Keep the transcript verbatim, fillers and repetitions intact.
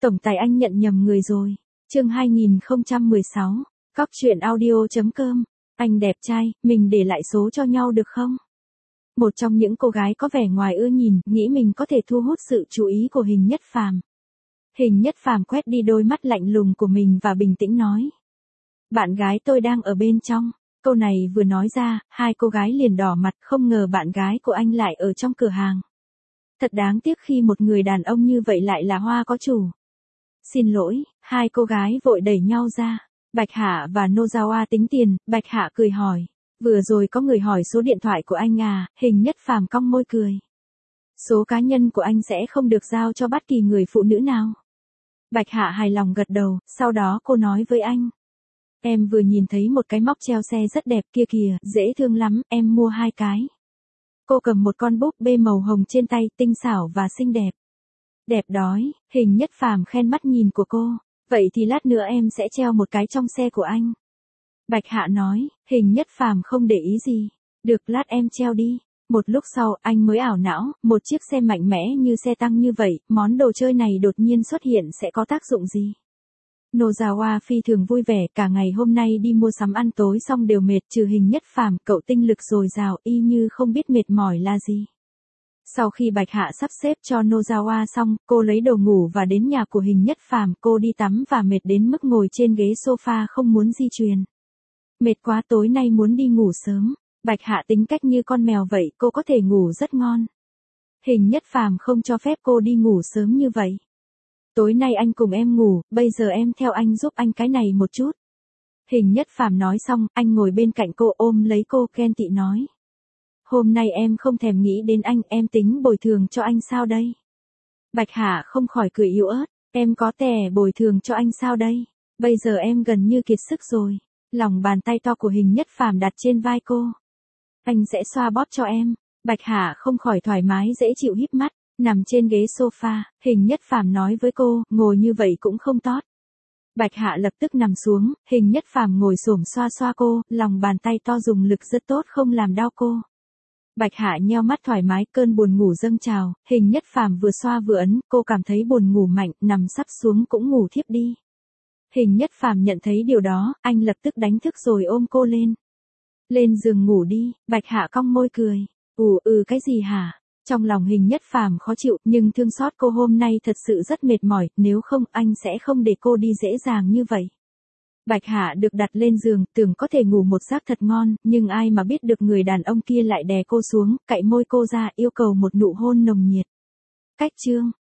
Tổng tài anh nhận nhầm người rồi. Chương hai nghìn không trăm mười sáu. Cóc truyện audio chấm com. Anh đẹp trai, mình để lại số cho nhau được không? Một trong những cô gái có vẻ ngoài ưa nhìn, nghĩ mình có thể thu hút sự chú ý của Hình Nhất Phàm. Hình Nhất Phàm quét đi đôi mắt lạnh lùng của mình và bình tĩnh nói. Bạn gái tôi đang ở bên trong. Câu này vừa nói ra, hai cô gái liền đỏ mặt, không ngờ bạn gái của anh lại ở trong cửa hàng. Thật đáng tiếc khi một người đàn ông như vậy lại là Hoa có chủ. Xin lỗi, hai cô gái vội đẩy nhau ra. Bạch Hạ và Nozawa tính tiền, Bạch Hạ cười hỏi. Vừa rồi có người hỏi số điện thoại của anh à, Hình Nhất Phàm cong môi cười. Số cá nhân của anh sẽ không được giao cho bất kỳ người phụ nữ nào. Bạch Hạ hài lòng gật đầu, sau đó cô nói với anh. Em vừa nhìn thấy một cái móc treo xe rất đẹp kia kìa, dễ thương lắm, em mua hai cái. Cô cầm một con búp bê màu hồng trên tay, tinh xảo và xinh đẹp. Đẹp đói, Hình Nhất Phàm khen mắt nhìn của cô. Vậy thì lát nữa em sẽ treo một cái trong xe của anh. Bạch Hạ nói, Hình Nhất Phàm không để ý gì. Được, lát em treo đi. Một lúc sau, anh mới ảo não, một chiếc xe mạnh mẽ như xe tăng như vậy, món đồ chơi này đột nhiên xuất hiện sẽ có tác dụng gì? Nozawa phi thường vui vẻ, cả ngày hôm nay đi mua sắm ăn tối xong đều mệt, trừ Hình Nhất Phàm, cậu tinh lực dồi dào y như không biết mệt mỏi là gì. Sau khi Bạch Hạ sắp xếp cho Nozawa xong, cô lấy đồ ngủ và đến nhà của Hình Nhất Phàm, cô đi tắm và mệt đến mức ngồi trên ghế sofa không muốn di chuyển. Mệt quá, tối nay muốn đi ngủ sớm. Bạch Hạ tính cách như con mèo vậy, cô có thể ngủ rất ngon. Hình Nhất Phàm không cho phép cô đi ngủ sớm như vậy. Tối nay anh cùng em ngủ, bây giờ em theo anh giúp anh cái này một chút. Hình Nhất Phàm nói xong, anh ngồi bên cạnh cô ôm lấy cô ghen tị nói. Hôm nay em không thèm nghĩ đến anh, em tính bồi thường cho anh sao đây? Bạch Hạ không khỏi cười yếu ớt, em có tè bồi thường cho anh sao đây? Bây giờ em gần như kiệt sức rồi. Lòng bàn tay to của Hình Nhất Phàm đặt trên vai cô. Anh sẽ xoa bóp cho em. Bạch Hạ không khỏi thoải mái dễ chịu híp mắt, nằm trên ghế sofa, Hình Nhất Phàm nói với cô, ngồi như vậy cũng không tốt. Bạch Hạ lập tức nằm xuống, Hình Nhất Phàm ngồi xổm xoa xoa cô, lòng bàn tay to dùng lực rất tốt không làm đau cô. Bạch Hạ nheo mắt thoải mái, cơn buồn ngủ dâng trào, Hình Nhất Phàm vừa xoa vừa ấn, cô cảm thấy buồn ngủ mạnh, nằm sắp xuống cũng ngủ thiếp đi. Hình Nhất Phàm nhận thấy điều đó, anh lập tức đánh thức rồi ôm cô lên. Lên giường ngủ đi, Bạch Hạ cong môi cười. Ủa ừ cái gì hả? Trong lòng Hình Nhất Phàm khó chịu, nhưng thương xót cô hôm nay thật sự rất mệt mỏi, nếu không anh sẽ không để cô đi dễ dàng như vậy. Bạch Hạ được đặt lên giường, tưởng có thể ngủ một giấc thật ngon, nhưng ai mà biết được người đàn ông kia lại đè cô xuống, cạy môi cô ra, yêu cầu một nụ hôn nồng nhiệt. Cách chương